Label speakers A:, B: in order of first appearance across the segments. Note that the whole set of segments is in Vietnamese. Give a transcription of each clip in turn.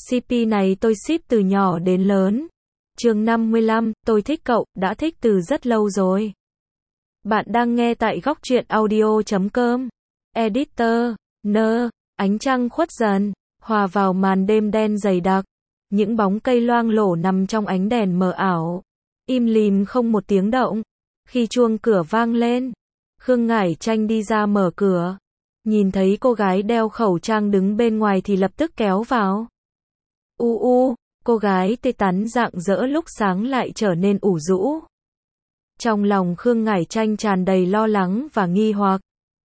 A: CP này tôi ship từ nhỏ đến lớn. Chương 55, tôi thích cậu, đã thích từ rất lâu rồi. Bạn đang nghe tại góc truyện audio.com. Editor, ánh trăng khuất dần, hòa vào màn đêm đen dày đặc. Những bóng cây loang lổ nằm trong ánh đèn mờ ảo. Im lìm không một tiếng động. Khi chuông cửa vang lên, Khương Ngải Tranh đi ra mở cửa. Nhìn thấy cô gái đeo khẩu trang đứng bên ngoài thì lập tức kéo vào. Cô gái tê tắn rạng rỡ lúc sáng lại trở nên ủ rũ. Trong lòng Khương Ngải Tranh tràn đầy lo lắng và nghi hoặc.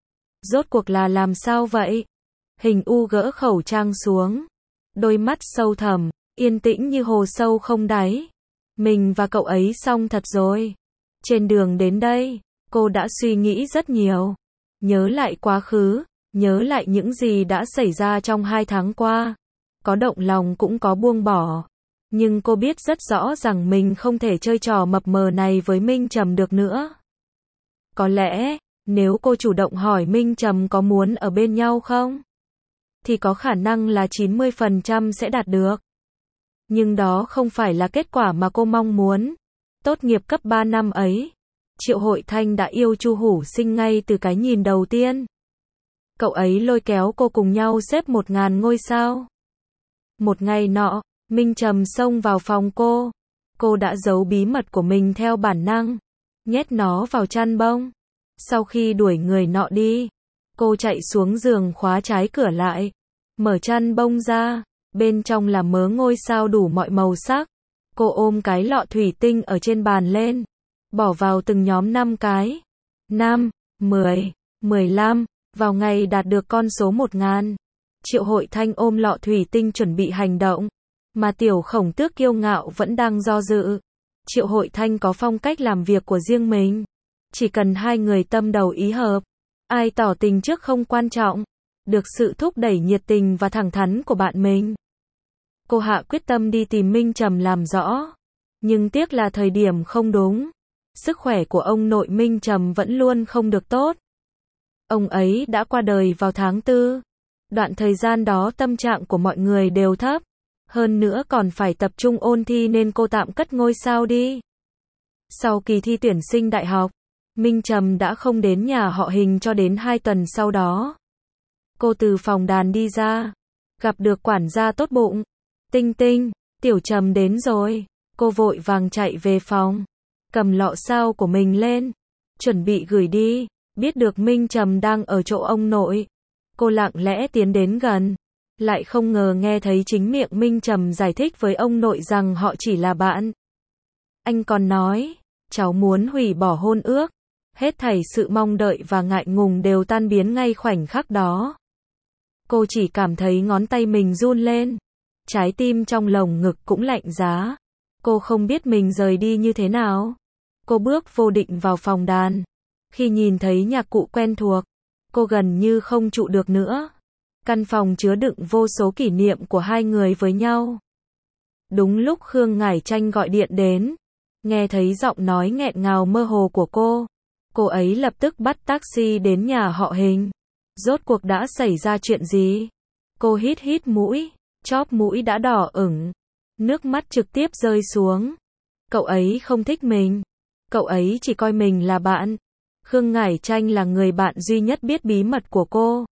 A: Rốt cuộc là làm sao vậy? Hình U gỡ khẩu trang xuống. Đôi mắt sâu thẳm, yên tĩnh như hồ sâu không đáy. Mình và cậu ấy xong thật rồi. Trên đường đến đây, cô đã suy nghĩ rất nhiều. Nhớ lại quá khứ, nhớ lại những gì đã xảy ra trong 2 tháng qua. Có động lòng cũng có buông bỏ. Nhưng cô biết rất rõ rằng mình không thể chơi trò mập mờ này với Minh Trầm được nữa. Có lẽ, nếu cô chủ động hỏi Minh Trầm có muốn ở bên nhau không, thì có khả năng là 90% sẽ đạt được. Nhưng đó không phải là kết quả mà cô mong muốn. Tốt nghiệp cấp 3 năm ấy, Triệu Hội Thanh đã yêu Chu Hủ Sinh ngay từ cái nhìn đầu tiên. Cậu ấy lôi kéo cô cùng nhau xếp 1000 ngôi sao. Một ngày nọ, Minh Trầm xông vào phòng cô. Cô đã giấu bí mật của mình theo bản năng, nhét nó vào chăn bông. Sau khi đuổi người nọ đi, cô chạy xuống giường khóa trái cửa lại, mở chăn bông ra, bên trong là mớ ngôi sao đủ mọi màu sắc. Cô ôm cái lọ thủy tinh ở trên bàn lên, bỏ vào từng nhóm 5 cái. 5, 10, 15, vào ngày đạt được con số 1000. Triệu Hội Thanh ôm lọ thủy tinh chuẩn bị hành động, mà Tiểu Khổng Tước kiêu ngạo vẫn đang do dự. Triệu Hội Thanh có phong cách làm việc của riêng mình. Chỉ cần hai người tâm đầu ý hợp, ai tỏ tình trước không quan trọng, được sự thúc đẩy nhiệt tình và thẳng thắn của bạn mình. Cô hạ quyết tâm đi tìm Minh Trầm làm rõ. Nhưng tiếc là thời điểm không đúng. Sức khỏe của ông nội Minh Trầm vẫn luôn không được tốt. Ông ấy đã qua đời vào tháng 4. Đoạn thời gian đó tâm trạng của mọi người đều thấp. Hơn nữa còn phải tập trung ôn thi nên cô tạm cất ngôi sao đi. Sau kỳ thi tuyển sinh đại học, Minh Trầm đã không đến nhà họ Hình cho đến 2 tuần sau đó. Cô từ phòng đàn đi ra, gặp được quản gia tốt bụng. Tinh Tinh, Tiểu Trầm đến rồi. Cô vội vàng chạy về phòng, cầm lọ sao của mình lên, chuẩn bị gửi đi. Biết được Minh Trầm đang ở chỗ ông nội, cô lặng lẽ tiến đến gần, lại không ngờ nghe thấy chính miệng Minh Trầm giải thích với ông nội rằng họ chỉ là bạn. Anh còn nói, cháu muốn hủy bỏ hôn ước. Hết thảy sự mong đợi và ngại ngùng đều tan biến ngay khoảnh khắc đó. Cô chỉ cảm thấy ngón tay mình run lên, trái tim trong lồng ngực cũng lạnh giá. Cô không biết mình rời đi như thế nào. Cô bước vô định vào phòng đàn. Khi nhìn thấy nhạc cụ quen thuộc, cô gần như không trụ được nữa. Căn phòng chứa đựng vô số kỷ niệm của hai người với nhau. Đúng lúc Khương Ngải Tranh gọi điện đến, nghe thấy giọng nói nghẹn ngào mơ hồ của cô ấy lập tức bắt taxi đến nhà họ Hình. Rốt cuộc đã xảy ra chuyện gì? Cô hít mũi, chóp mũi đã đỏ ửng, nước mắt trực tiếp rơi xuống. Cậu ấy không thích mình, cậu ấy chỉ coi mình là bạn. Khương Ngải Tranh là người bạn duy nhất biết bí mật của cô,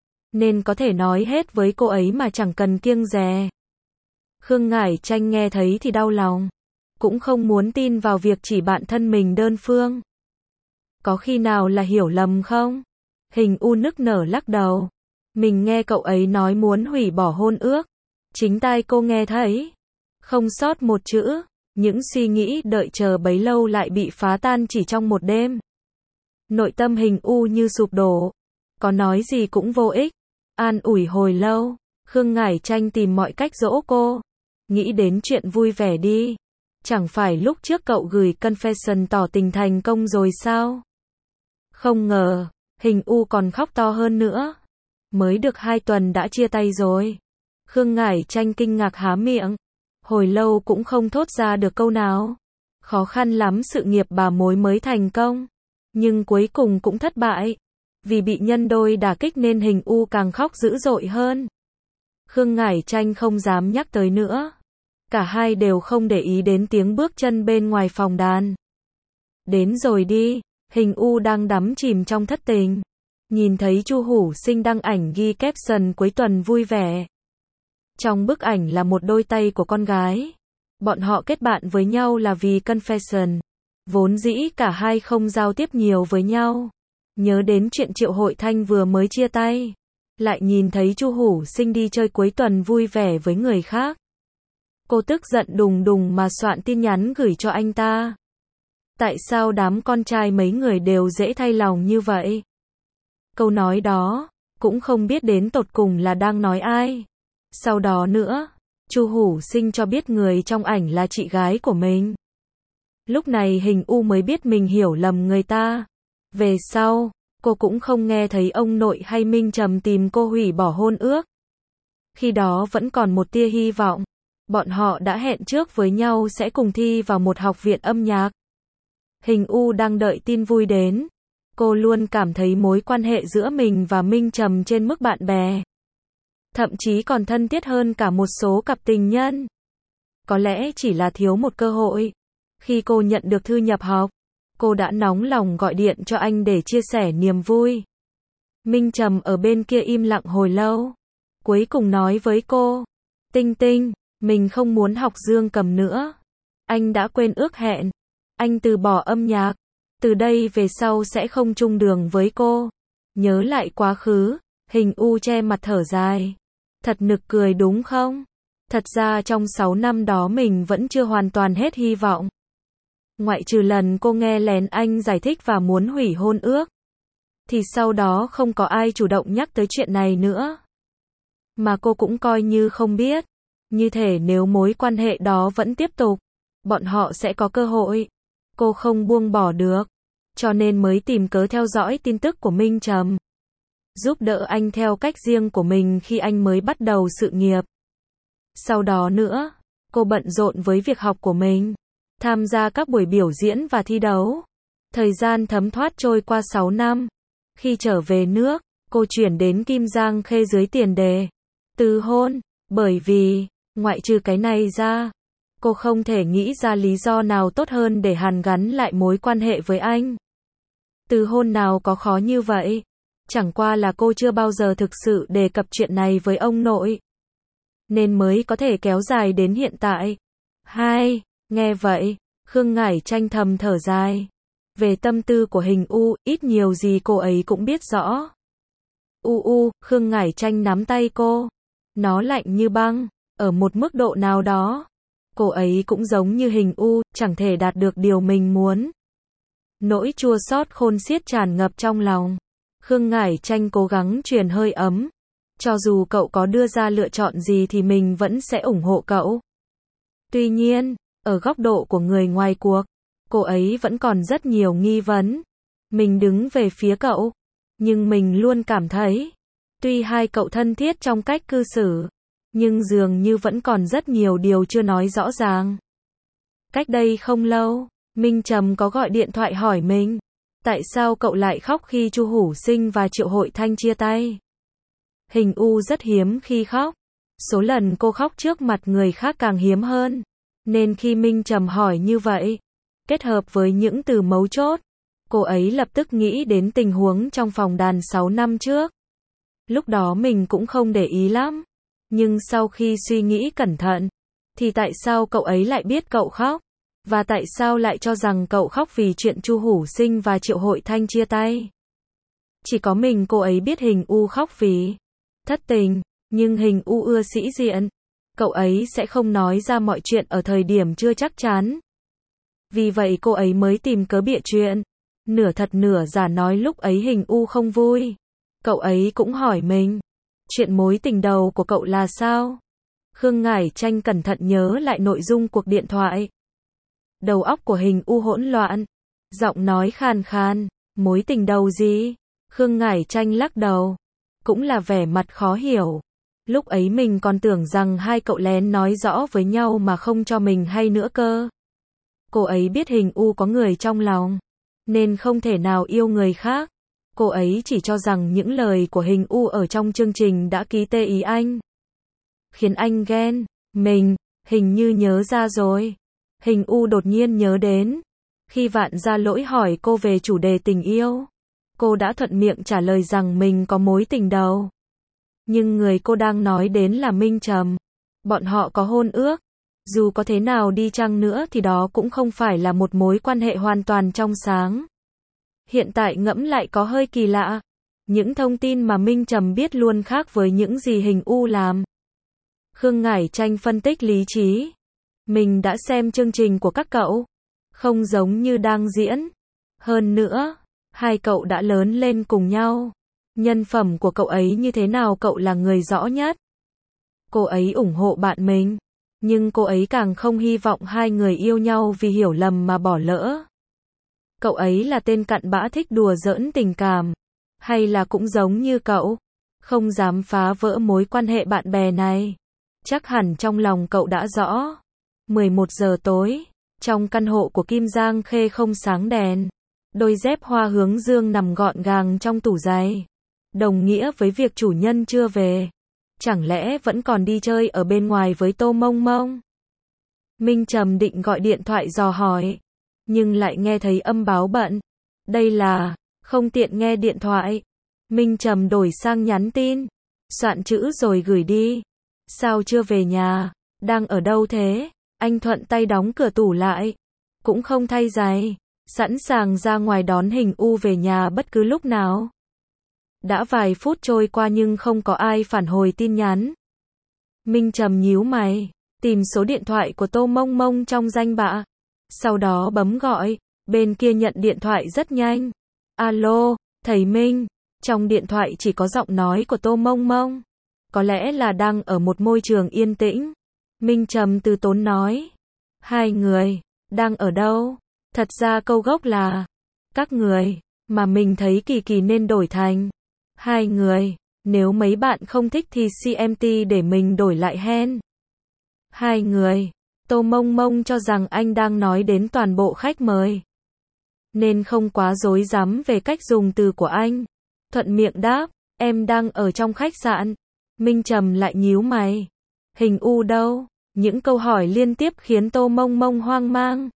A: nên có thể nói hết với cô ấy mà chẳng cần kiêng dè. Khương Ngải Tranh nghe thấy thì đau lòng, cũng không muốn tin vào việc chỉ bạn thân mình đơn phương. Có khi nào là hiểu lầm không? Hình U nức nở lắc đầu. Mình nghe cậu ấy nói muốn hủy bỏ hôn ước. Chính tai cô nghe thấy. Không sót một chữ. Những suy nghĩ đợi chờ bấy lâu lại bị phá tan chỉ trong một đêm. Nội tâm Hình U như sụp đổ. Có nói gì cũng vô ích. An ủi hồi lâu, Khương Ngải Tranh tìm mọi cách dỗ cô. Nghĩ đến chuyện vui vẻ đi. Chẳng phải lúc trước cậu gửi confession tỏ tình thành công rồi sao? Không ngờ, Hình U còn khóc to hơn nữa. Mới được 2 tuần đã chia tay rồi. Khương Ngải Tranh kinh ngạc há miệng. Hồi lâu cũng không thốt ra được câu nào. Khó khăn lắm sự nghiệp bà mối mới thành công. Nhưng cuối cùng cũng thất bại. Vì bị nhân đôi đả kích nên Hình U càng khóc dữ dội hơn. Khương Ngải Tranh không dám nhắc tới nữa. Cả hai đều không để ý đến tiếng bước chân bên ngoài phòng đàn. Đến rồi đi, Hình U đang đắm chìm trong thất tình. Nhìn thấy Chu Hủ Sinh đăng ảnh ghi caption cuối tuần vui vẻ. Trong bức ảnh là một đôi tay của con gái. Bọn họ kết bạn với nhau là vì confession. Vốn dĩ cả hai không giao tiếp nhiều với nhau. Nhớ đến chuyện Triệu Hội Thanh vừa mới chia tay. Lại nhìn thấy Chu Hủ Sinh đi chơi cuối tuần vui vẻ với người khác. Cô tức giận đùng đùng mà soạn tin nhắn gửi cho anh ta. Tại sao đám con trai mấy người đều dễ thay lòng như vậy? Câu nói đó, cũng không biết đến tột cùng là đang nói ai. Sau đó nữa, Chu Hủ Sinh cho biết người trong ảnh là chị gái của mình. Lúc này Hình U mới biết mình hiểu lầm người ta. Về sau, cô cũng không nghe thấy ông nội hay Minh Trầm tìm cô hủy bỏ hôn ước. Khi đó vẫn còn một tia hy vọng. Bọn họ đã hẹn trước với nhau sẽ cùng thi vào một học viện âm nhạc. Hình U đang đợi tin vui đến. Cô luôn cảm thấy mối quan hệ giữa mình và Minh Trầm trên mức bạn bè. Thậm chí còn thân thiết hơn cả một số cặp tình nhân. Có lẽ chỉ là thiếu một cơ hội. Khi cô nhận được thư nhập học, cô đã nóng lòng gọi điện cho anh để chia sẻ niềm vui. Minh Trầm ở bên kia im lặng hồi lâu. Cuối cùng nói với cô, Tinh Tinh, mình không muốn học dương cầm nữa. Anh đã quên ước hẹn. Anh từ bỏ âm nhạc. Từ đây về sau sẽ không chung đường với cô. Nhớ lại quá khứ, Hình U che mặt thở dài. Thật nực cười đúng không? Thật ra trong 6 năm đó mình vẫn chưa hoàn toàn hết hy vọng. Ngoại trừ lần cô nghe lén anh giải thích và muốn hủy hôn ước. Thì sau đó không có ai chủ động nhắc tới chuyện này nữa. Mà cô cũng coi như không biết. Như thể nếu mối quan hệ đó vẫn tiếp tục, bọn họ sẽ có cơ hội. Cô không buông bỏ được. Cho nên mới tìm cớ theo dõi tin tức của Minh Trầm. Giúp đỡ anh theo cách riêng của mình khi anh mới bắt đầu sự nghiệp. Sau đó nữa, cô bận rộn với việc học của mình. Tham gia các buổi biểu diễn và thi đấu. Thời gian thấm thoát trôi qua 6 năm. Khi trở về nước, cô chuyển đến Kim Giang Khê dưới tiền đề từ hôn. Bởi vì, ngoại trừ cái này ra, cô không thể nghĩ ra lý do nào tốt hơn để hàn gắn lại mối quan hệ với anh. Từ hôn nào có khó như vậy? Chẳng qua là cô chưa bao giờ thực sự đề cập chuyện này với ông nội. Nên mới có thể kéo dài đến hiện tại. 2. Nghe vậy, Khương Ngải Tranh thầm thở dài. Về tâm tư của Hình U, ít nhiều gì cô ấy cũng biết rõ. Khương Ngải Tranh nắm tay cô. Nó lạnh như băng, ở một mức độ nào đó. Cô ấy cũng giống như Hình U, chẳng thể đạt được điều mình muốn. Nỗi chua xót khôn xiết tràn ngập trong lòng. Khương Ngải Tranh cố gắng truyền hơi ấm. Cho dù cậu có đưa ra lựa chọn gì thì mình vẫn sẽ ủng hộ cậu. Tuy nhiên, ở góc độ của người ngoài cuộc, cô ấy vẫn còn rất nhiều nghi vấn. Mình đứng về phía cậu, nhưng mình luôn cảm thấy, tuy hai cậu thân thiết trong cách cư xử, nhưng dường như vẫn còn rất nhiều điều chưa nói rõ ràng. Cách đây không lâu, Minh Trầm có gọi điện thoại hỏi mình, tại sao cậu lại khóc khi Chu Hủ Sinh và Triệu Hội Thanh chia tay? Hình U rất hiếm khi khóc. Số lần cô khóc trước mặt người khác càng hiếm hơn. Nên khi Minh Trầm hỏi như vậy, kết hợp với những từ mấu chốt, cô ấy lập tức nghĩ đến tình huống trong phòng đàn 6 năm trước. Lúc đó mình cũng không để ý lắm. Nhưng sau khi suy nghĩ cẩn thận, thì tại sao cậu ấy lại biết cậu khóc? Và tại sao lại cho rằng cậu khóc vì chuyện Chu Hủ Sinh và Triệu Hội Thanh chia tay? Chỉ có mình cô ấy biết Hình U khóc vì thất tình, nhưng Hình U ưa sĩ diện. Cậu ấy sẽ không nói ra mọi chuyện ở thời điểm chưa chắc chắn. Vì vậy cô ấy mới tìm cớ bịa chuyện. Nửa thật nửa giả nói lúc ấy Hình U không vui. Cậu ấy cũng hỏi mình, chuyện mối tình đầu của cậu là sao? Khương Ngải Tranh cẩn thận nhớ lại nội dung cuộc điện thoại. Đầu óc của Hình U hỗn loạn. Giọng nói khàn khàn, mối tình đầu gì? Khương Ngải Tranh lắc đầu. Cũng là vẻ mặt khó hiểu. Lúc ấy mình còn tưởng rằng hai cậu lén nói rõ với nhau mà không cho mình hay nữa cơ. Cô ấy biết Hình U có người trong lòng, nên không thể nào yêu người khác. Cô ấy chỉ cho rằng những lời của Hình U ở trong chương trình đã ký tê ý anh. khiến anh ghen. Mình, hình như nhớ ra rồi. Hình U đột nhiên nhớ đến. Khi Vạn Gia Lỗi hỏi cô về chủ đề tình yêu, cô đã thuận miệng trả lời rằng mình có mối tình đầu. Nhưng người cô đang nói đến là Minh Trầm. Bọn họ có hôn ước. Dù có thế nào đi chăng nữa thì đó cũng không phải là một mối quan hệ hoàn toàn trong sáng. Hiện tại ngẫm lại có hơi kỳ lạ. Những thông tin mà Minh Trầm biết luôn khác với những gì Hình U làm. Khương Ngải Tranh phân tích lý trí. Mình đã xem chương trình của các cậu. Không giống như đang diễn. Hơn nữa, hai cậu đã lớn lên cùng nhau. Nhân phẩm của cậu ấy như thế nào cậu là người rõ nhất. Cô ấy ủng hộ bạn mình. Nhưng cô ấy càng không hy vọng hai người yêu nhau vì hiểu lầm mà bỏ lỡ. Cậu ấy là tên cặn bã thích đùa giỡn tình cảm. Hay là cũng giống như cậu, không dám phá vỡ mối quan hệ bạn bè này. Chắc hẳn trong lòng cậu đã rõ. 11 giờ tối, trong căn hộ của Kim Giang Khê không sáng đèn. Đôi dép hoa hướng dương nằm gọn gàng trong tủ giày. Đồng nghĩa với việc chủ nhân chưa về. Chẳng lẽ vẫn còn đi chơi ở bên ngoài với Tô Mông Mông? Minh Trầm định gọi điện thoại dò hỏi, nhưng lại nghe thấy âm báo bận. Đây là, không tiện nghe điện thoại. Minh Trầm đổi sang nhắn tin, soạn chữ rồi gửi đi. Sao chưa về nhà? Đang ở đâu thế? Anh thuận tay đóng cửa tủ lại. Cũng không thay giày. Sẵn sàng ra ngoài đón Hình U về nhà bất cứ lúc nào. Đã vài phút trôi qua nhưng không có ai phản hồi tin nhắn. Minh Trầm nhíu mày, tìm số điện thoại của Tô Mông Mông trong danh bạ. Sau đó bấm gọi, bên kia nhận điện thoại rất nhanh. Alo, thầy Minh. Trong điện thoại chỉ có giọng nói của Tô Mông Mông. Có lẽ là đang ở một môi trường yên tĩnh. Minh Trầm từ tốn nói. Hai người, đang ở đâu? Thật ra câu gốc là các người, mà mình thấy kỳ kỳ nên đổi thành hai người. Nếu mấy bạn không thích thì CMT để mình đổi lại hen. Hai người. Tô Mông Mông cho rằng anh đang nói đến toàn bộ khách mời, nên không quá rối rắm về cách dùng từ của anh. Thuận miệng đáp, em đang ở trong khách sạn. Minh Trầm lại nhíu mày. Hình U đâu? Những câu hỏi liên tiếp khiến Tô Mông Mông hoang mang.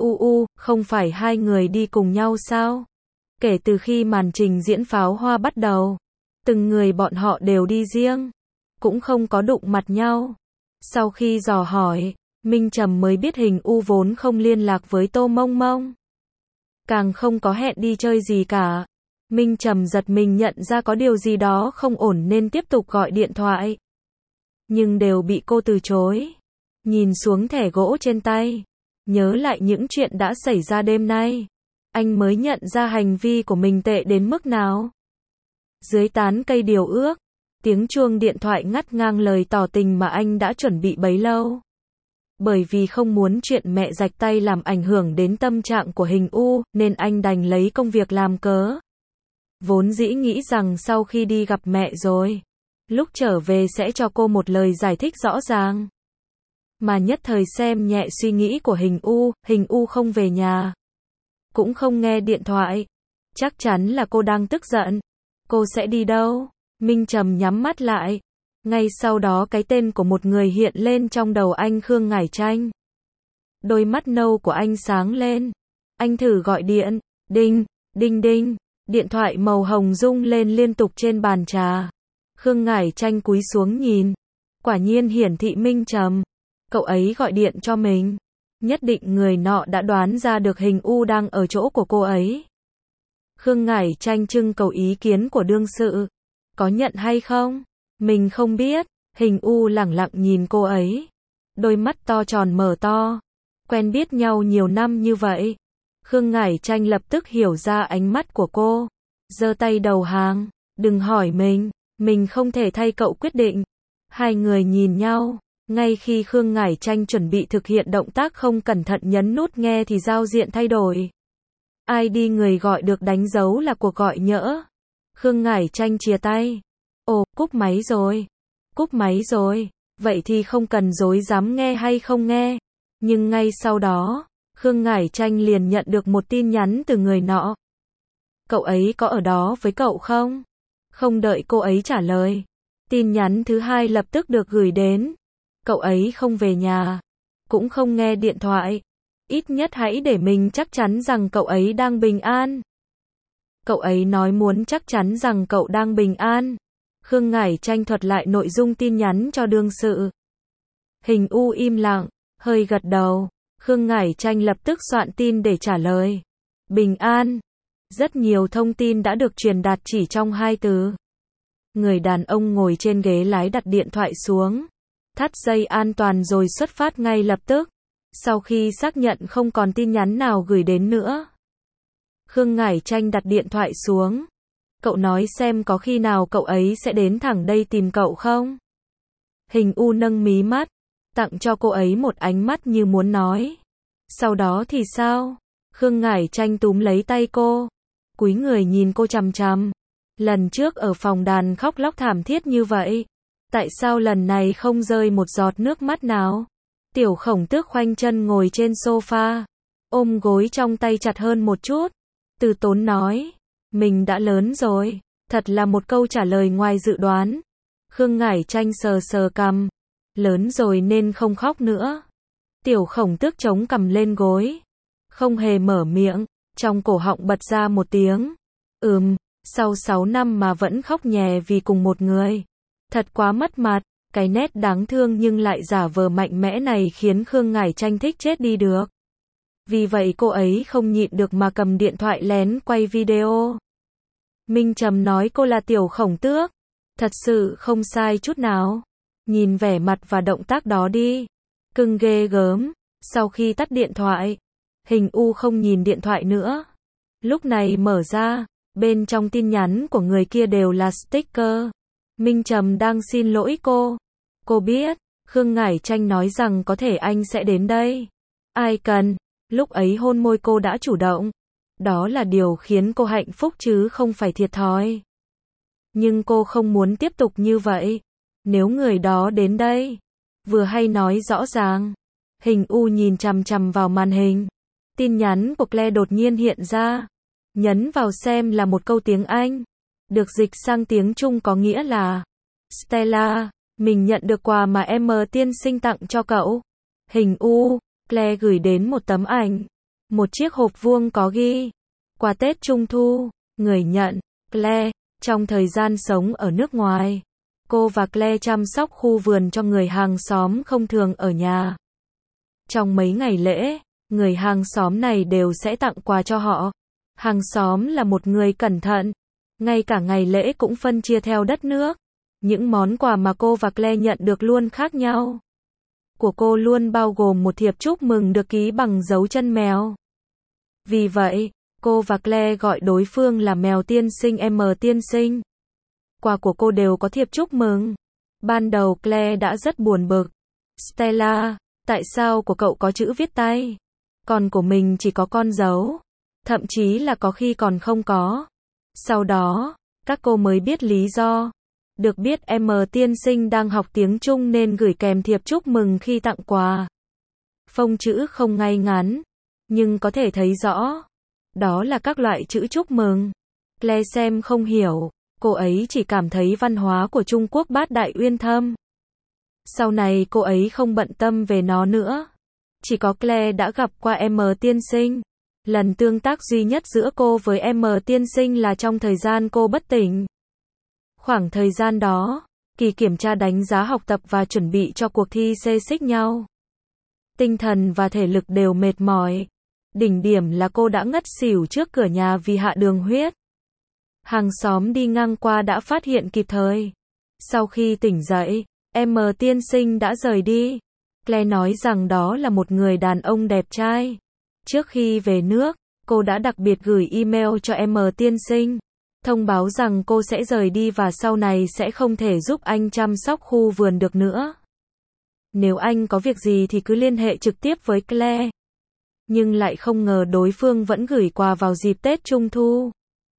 A: Không phải hai người đi cùng nhau sao? Kể từ khi màn trình diễn pháo hoa bắt đầu, từng người bọn họ đều đi riêng, cũng không có đụng mặt nhau. Sau khi dò hỏi, Minh Trầm mới biết Hình U vốn không liên lạc với Tô Mông Mông, càng không có hẹn đi chơi gì cả. Minh Trầm giật mình nhận ra có điều gì đó không ổn nên tiếp tục gọi điện thoại, nhưng đều bị cô từ chối. Nhìn xuống thẻ gỗ trên tay, nhớ lại những chuyện đã xảy ra đêm nay, anh mới nhận ra hành vi của mình tệ đến mức nào. Dưới tán cây điều ước, tiếng chuông điện thoại ngắt ngang lời tỏ tình mà anh đã chuẩn bị bấy lâu. Bởi vì không muốn chuyện mẹ rạch tay làm ảnh hưởng đến tâm trạng của Hình U, nên anh đành lấy công việc làm cớ. Vốn dĩ nghĩ rằng sau khi đi gặp mẹ rồi, lúc trở về sẽ cho cô một lời giải thích rõ ràng. Mà nhất thời xem nhẹ suy nghĩ của Hình U không về nhà, cũng không nghe điện thoại. Chắc chắn là cô đang tức giận. Cô sẽ đi đâu? Minh Trầm nhắm mắt lại. Ngay sau đó cái tên của một người hiện lên trong đầu anh, Khương Ngải Tranh. Đôi mắt nâu của anh sáng lên. Anh thử gọi điện. Đinh, đinh đinh. Điện thoại màu hồng rung lên liên tục trên bàn trà. Khương Ngải Tranh cúi xuống nhìn. Quả nhiên hiển thị Minh Trầm. Cậu ấy gọi điện cho mình. Nhất định người nọ đã đoán ra được Hình U đang ở chỗ của cô ấy. Khương Ngải Tranh trưng cầu ý kiến của đương sự. Có nhận hay không? Mình không biết. Hình U lẳng lặng nhìn cô ấy. Đôi mắt to tròn mở to. Quen biết nhau nhiều năm như vậy. Khương Ngải Tranh lập tức hiểu ra ánh mắt của cô. Giơ tay đầu hàng. Đừng hỏi mình không thể thay cậu quyết định. Hai người nhìn nhau. Ngay khi Khương Ngải Tranh chuẩn bị thực hiện động tác không cẩn thận nhấn nút nghe thì giao diện thay đổi. ID người gọi được đánh dấu là cuộc gọi nhỡ. Khương Ngải Tranh chìa tay. Ồ, cúp máy rồi. Cúp máy rồi. Vậy thì không cần dối dám nghe hay không nghe. Nhưng ngay sau đó, Khương Ngải Tranh liền nhận được một tin nhắn từ người nọ. Cậu ấy có ở đó với cậu không? Không đợi cô ấy trả lời, Tin nhắn thứ hai lập tức được gửi đến. Cậu ấy không về nhà, cũng không nghe điện thoại. Ít nhất hãy để mình chắc chắn rằng cậu ấy đang bình an. Cậu ấy nói muốn chắc chắn rằng cậu đang bình an. Khương Ngải Tranh thuật lại nội dung tin nhắn cho đương sự. Hình U im lặng, hơi gật đầu. Khương Ngải Tranh lập tức soạn tin để trả lời. Bình an. Rất nhiều thông tin đã được truyền đạt chỉ trong 2 từ. Người đàn ông ngồi trên ghế lái đặt điện thoại xuống, thắt dây an toàn rồi xuất phát ngay lập tức. Sau khi xác nhận không còn tin nhắn nào gửi đến nữa, Khương Ngải Tranh đặt điện thoại xuống. Cậu nói xem có khi nào cậu ấy sẽ đến thẳng đây tìm cậu không? Hình U nâng mí mắt, tặng cho cô ấy một ánh mắt như muốn nói. Sau đó thì sao? Khương Ngải Tranh túm lấy tay cô, cúi người nhìn cô chằm chằm. Lần trước ở phòng đàn khóc lóc thảm thiết như vậy, tại sao lần này không rơi một giọt nước mắt nào? Tiểu Khổng Tước khoanh chân ngồi trên sofa, ôm gối trong tay chặt hơn một chút. Từ Tốn nói, mình đã lớn rồi. Thật là một câu trả lời ngoài dự đoán. Khương Ngải Tranh sờ sờ cằm, lớn rồi nên không khóc nữa. Tiểu Khổng Tước chống cằm lên gối, không hề mở miệng, trong cổ họng bật ra một tiếng. Sau 6 năm mà vẫn khóc nhè vì cùng một người. Thật quá mất mặt. Cái nét đáng thương nhưng lại giả vờ mạnh mẽ này khiến Khương Ngải Tranh thích chết đi được. Vì vậy cô ấy không nhịn được mà cầm điện thoại lén quay video. Minh Trầm nói cô là Tiểu Khổng Tước. Thật sự không sai chút nào. Nhìn vẻ mặt và động tác đó đi. Cưng ghê gớm. Sau khi tắt điện thoại, Hình U không nhìn điện thoại nữa. Lúc này mở ra, bên trong tin nhắn của người kia đều là sticker. Minh Trầm đang xin lỗi cô. Cô biết, Khương Ngải Tranh nói rằng có thể anh sẽ đến đây. Ai cần, lúc ấy hôn môi cô đã chủ động. Đó là điều khiến cô hạnh phúc chứ không phải thiệt thòi. Nhưng cô không muốn tiếp tục như vậy. Nếu người đó đến đây, vừa hay nói rõ ràng. Hình U nhìn chằm chằm vào màn hình. Tin nhắn của Claire đột nhiên hiện ra. Nhấn vào xem là một câu tiếng Anh. Được dịch sang tiếng Trung có nghĩa là Stella, mình nhận được quà mà em tiên sinh tặng cho cậu. Hình U, Claire gửi đến một tấm ảnh. Một chiếc hộp vuông có ghi quà Tết Trung Thu. Người nhận, Claire. Trong thời gian sống ở nước ngoài, cô và Claire chăm sóc khu vườn cho người hàng xóm không thường ở nhà. Trong mấy ngày lễ, người hàng xóm này đều sẽ tặng quà cho họ. Hàng xóm là một người cẩn thận. Ngay cả ngày lễ cũng phân chia theo đất nước. Những món quà mà cô và Claire nhận được luôn khác nhau. Của cô luôn bao gồm một thiệp chúc mừng được ký bằng dấu chân mèo. Vì vậy, cô và Claire gọi đối phương là Mèo tiên sinh tiên sinh. Quà của cô đều có thiệp chúc mừng. Ban đầu Claire đã rất buồn bực. Stella, tại sao của cậu có chữ viết tay? Còn của mình chỉ có con dấu. Thậm chí là có khi còn không có. Sau đó, các cô mới biết lý do. Được biết tiên sinh đang học tiếng Trung nên gửi kèm thiệp chúc mừng khi tặng quà. Phông chữ không ngay ngắn, nhưng có thể thấy rõ. Đó là các loại chữ chúc mừng. Claire xem không hiểu, cô ấy chỉ cảm thấy văn hóa của Trung Quốc bát đại uyên thâm. Sau này cô ấy không bận tâm về nó nữa. Chỉ có Claire đã gặp qua tiên sinh. Lần tương tác duy nhất giữa cô với tiên sinh là trong thời gian cô bất tỉnh. Khoảng thời gian đó, kỳ kiểm tra đánh giá học tập và chuẩn bị cho cuộc thi xê xích nhau. Tinh thần và thể lực đều mệt mỏi. Đỉnh điểm là cô đã ngất xỉu trước cửa nhà vì hạ đường huyết. Hàng xóm đi ngang qua đã phát hiện kịp thời. Sau khi tỉnh dậy, tiên sinh đã rời đi. Claire nói rằng đó là một người đàn ông đẹp trai. Trước khi về nước, cô đã đặc biệt gửi email cho tiên sinh, thông báo rằng cô sẽ rời đi và sau này sẽ không thể giúp anh chăm sóc khu vườn được nữa. Nếu anh có việc gì thì cứ liên hệ trực tiếp với Claire. Nhưng lại không ngờ đối phương vẫn gửi quà vào dịp Tết Trung Thu.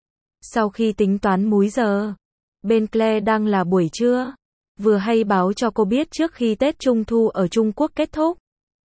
A: Sau khi tính toán múi giờ, bên Claire đang là buổi trưa. Vừa hay báo cho cô biết trước khi Tết Trung Thu ở Trung Quốc kết thúc.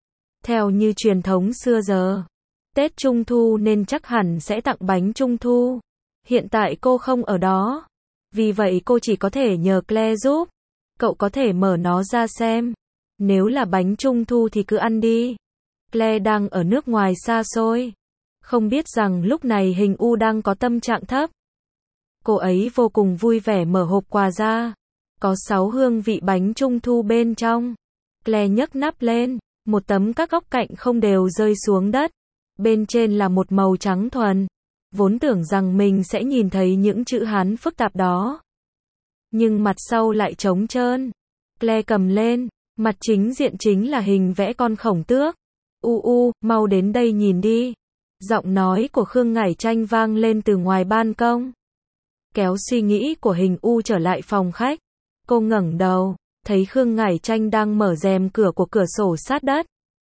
A: Theo như truyền thống xưa giờ, Tết Trung Thu nên chắc hẳn sẽ tặng bánh Trung Thu. Hiện tại cô không ở đó. Vì vậy cô chỉ có thể nhờ Claire giúp. Cậu có thể mở nó ra xem. Nếu là bánh trung thu thì cứ ăn đi. Claire đang ở nước ngoài xa xôi. Không biết rằng lúc này Hình U đang có tâm trạng thấp. Cô ấy vô cùng vui vẻ mở hộp quà ra. Có 6 hương vị bánh trung thu bên trong. Claire nhấc nắp lên. Một tấm các góc cạnh không đều rơi xuống đất. Bên trên là một màu trắng thuần. Vốn tưởng rằng mình sẽ nhìn thấy những chữ Hán phức tạp đó. Nhưng mặt sau lại trống trơn. Claire cầm lên. Mặt chính diện chính là hình vẽ con khổng tước. Mau đến đây nhìn đi. Giọng nói của Khương Ngải Tranh vang lên từ ngoài ban công. Kéo suy nghĩ của Hình U trở lại phòng khách. Cô ngẩng đầu, thấy Khương Ngải Tranh đang mở rèm cửa của cửa sổ sát đất.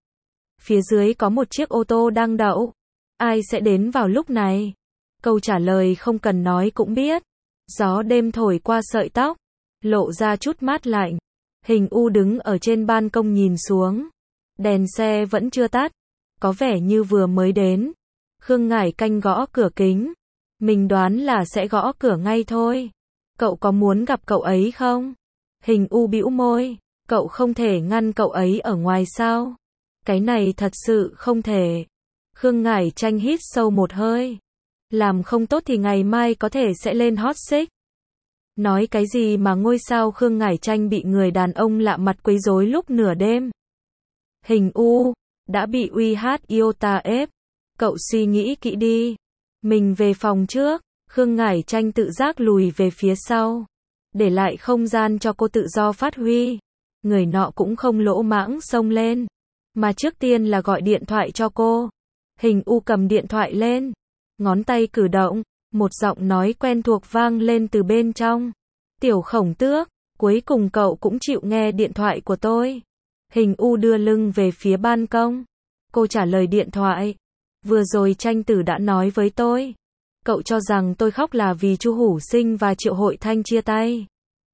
A: Phía dưới có một chiếc ô tô đang đậu. Ai sẽ đến vào lúc này? Câu trả lời không cần nói cũng biết. Gió đêm thổi qua sợi tóc, lộ ra chút mát lạnh. Hình U đứng ở trên ban công nhìn xuống. Đèn xe vẫn chưa tắt. Có vẻ như vừa mới đến. Khương Ngải Canh gõ cửa kính. Mình đoán là sẽ gõ cửa ngay thôi. Cậu có muốn gặp cậu ấy không? Hình U bĩu môi. Cậu không thể ngăn cậu ấy ở ngoài sao? Cái này thật sự không thể. Khương Ngải Tranh hít sâu một hơi. Làm không tốt thì ngày mai có thể sẽ lên hot search. Nói cái gì mà ngôi sao Khương Ngải Tranh bị người đàn ông lạ mặt quấy rối lúc nửa đêm. Hình U, đã bị uy hát iota ép. Cậu suy nghĩ kỹ đi. Mình về phòng trước. Khương Ngải Tranh tự giác lùi về phía sau. Để lại không gian cho cô tự do phát huy. Người nọ cũng không lỗ mãng xông lên. Mà trước tiên là gọi điện thoại cho cô. Hình U cầm điện thoại lên. Ngón tay cử động. Một giọng nói quen thuộc vang lên từ bên trong. Tiểu Khổng Tước, cuối cùng cậu cũng chịu nghe điện thoại của tôi. Hình U đưa lưng về phía ban công. Cô trả lời điện thoại. Vừa rồi Tranh Tử đã nói với tôi. Cậu cho rằng tôi khóc là vì Chu Hủ Sinh và Triệu Hội Thanh chia tay.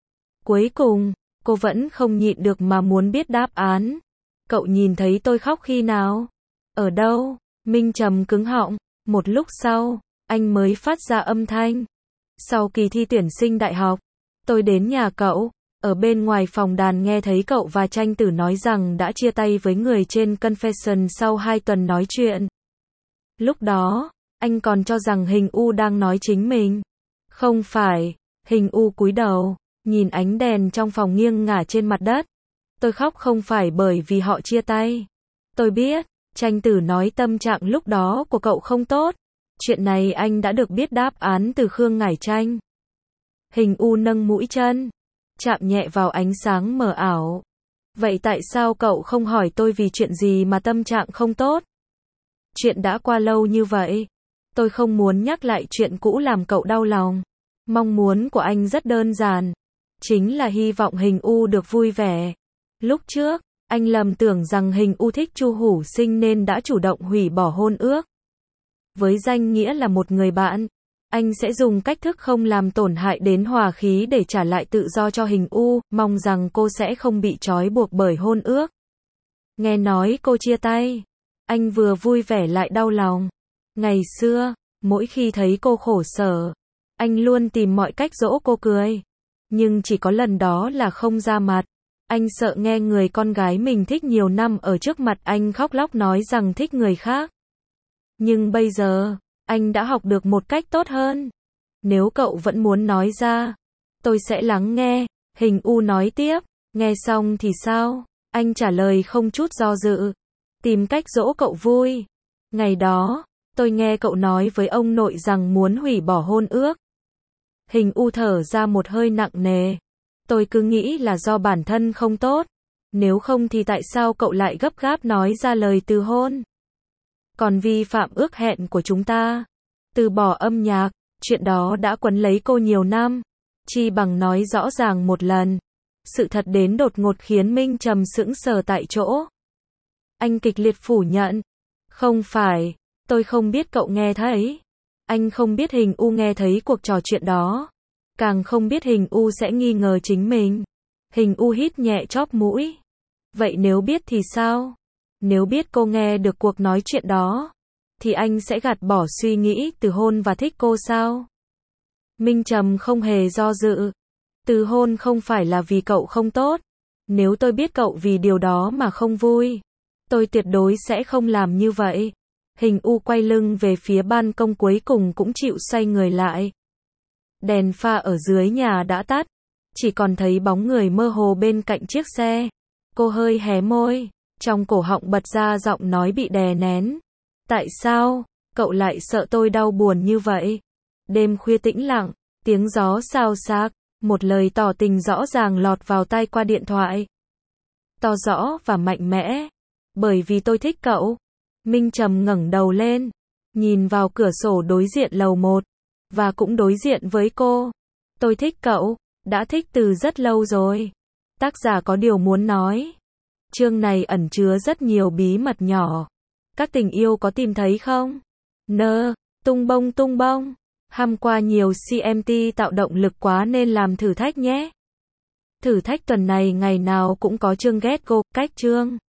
A: Cuối cùng, cô vẫn không nhịn được mà muốn biết đáp án. Cậu nhìn thấy tôi khóc khi nào? Ở đâu? Minh Trầm cứng họng. Một lúc sau, anh mới phát ra âm thanh. Sau kỳ thi tuyển sinh đại học, tôi đến nhà cậu. Ở bên ngoài phòng đàn nghe thấy cậu và Tranh Tử nói rằng đã chia tay với người trên Confession sau 2 tuần nói chuyện. Lúc đó, anh còn cho rằng Hình U đang nói chính mình. Không phải. Hình U cúi đầu, nhìn ánh đèn trong phòng nghiêng ngả trên mặt đất. Tôi khóc không phải bởi vì họ chia tay. Tôi biết, Tranh Tử nói tâm trạng lúc đó của cậu không tốt. Chuyện này anh đã được biết đáp án từ Khương Ngải Tranh. Hình U nâng mũi chân, chạm nhẹ vào ánh sáng mờ ảo. Vậy tại sao cậu không hỏi tôi vì chuyện gì mà tâm trạng không tốt? Chuyện đã qua lâu như vậy. Tôi không muốn nhắc lại chuyện cũ làm cậu đau lòng. Mong muốn của anh rất đơn giản. Chính là hy vọng Hình U được vui vẻ. Lúc trước, anh lầm tưởng rằng Hình U thích Chu Hủ Sinh nên đã chủ động hủy bỏ hôn ước. Với danh nghĩa là một người bạn, anh sẽ dùng cách thức không làm tổn hại đến hòa khí để trả lại tự do cho Hình U, mong rằng cô sẽ không bị trói buộc bởi hôn ước. Nghe nói cô chia tay, anh vừa vui vẻ lại đau lòng. Ngày xưa, mỗi khi thấy cô khổ sở, anh luôn tìm mọi cách dỗ cô cười. Nhưng chỉ có lần đó là không ra mặt. Anh sợ nghe người con gái mình thích nhiều năm ở trước mặt anh khóc lóc nói rằng thích người khác. Nhưng bây giờ, anh đã học được một cách tốt hơn. Nếu cậu vẫn muốn nói ra, tôi sẽ lắng nghe. Hình U nói tiếp. Nghe xong thì sao? Anh trả lời không chút do dự. Tìm cách dỗ cậu vui. Ngày đó, tôi nghe cậu nói với ông nội rằng muốn hủy bỏ hôn ước. Hình U thở ra một hơi nặng nề. Tôi cứ nghĩ là do bản thân không tốt. Nếu không thì tại sao cậu lại gấp gáp nói ra lời từ hôn? Còn vi phạm ước hẹn của chúng ta. Từ bỏ âm nhạc, chuyện đó đã quấn lấy cô nhiều năm. Chi bằng nói rõ ràng một lần. Sự thật đến đột ngột khiến Minh Trầm sững sờ tại chỗ. Anh kịch liệt phủ nhận. Không phải, tôi không biết cậu nghe thấy. Anh không biết Hình U nghe thấy cuộc trò chuyện đó. Càng không biết Hình U sẽ nghi ngờ chính mình. Hình U hít nhẹ chóp mũi. Vậy nếu biết thì sao? Nếu biết cô nghe được cuộc nói chuyện đó, thì anh sẽ gạt bỏ suy nghĩ từ hôn và thích cô sao? Minh Trầm không hề do dự. Từ hôn không phải là vì cậu không tốt. Nếu tôi biết cậu vì điều đó mà không vui, tôi tuyệt đối sẽ không làm như vậy. Hình U quay lưng về phía ban công cuối cùng cũng chịu xoay người lại. Đèn pha ở dưới nhà đã tắt, chỉ còn thấy bóng người mơ hồ bên cạnh chiếc xe. Cô hơi hé môi, trong cổ họng bật ra giọng nói bị đè nén. Tại sao, cậu lại sợ tôi đau buồn như vậy? Đêm khuya tĩnh lặng, tiếng gió xao xạc, một lời tỏ tình rõ ràng lọt vào tai qua điện thoại. To rõ và mạnh mẽ. Bởi vì tôi thích cậu. Minh Trầm ngẩng đầu lên, nhìn vào cửa sổ đối diện lầu 1, và cũng đối diện với cô. Tôi thích cậu, đã thích từ rất lâu rồi. Tác giả có điều muốn nói. Chương này ẩn chứa rất nhiều bí mật nhỏ. Các tình yêu có tìm thấy không? Tung bông. Ham qua nhiều CMT tạo động lực quá nên làm thử thách nhé. Thử thách tuần này ngày nào cũng có chương Get Go, cách chương.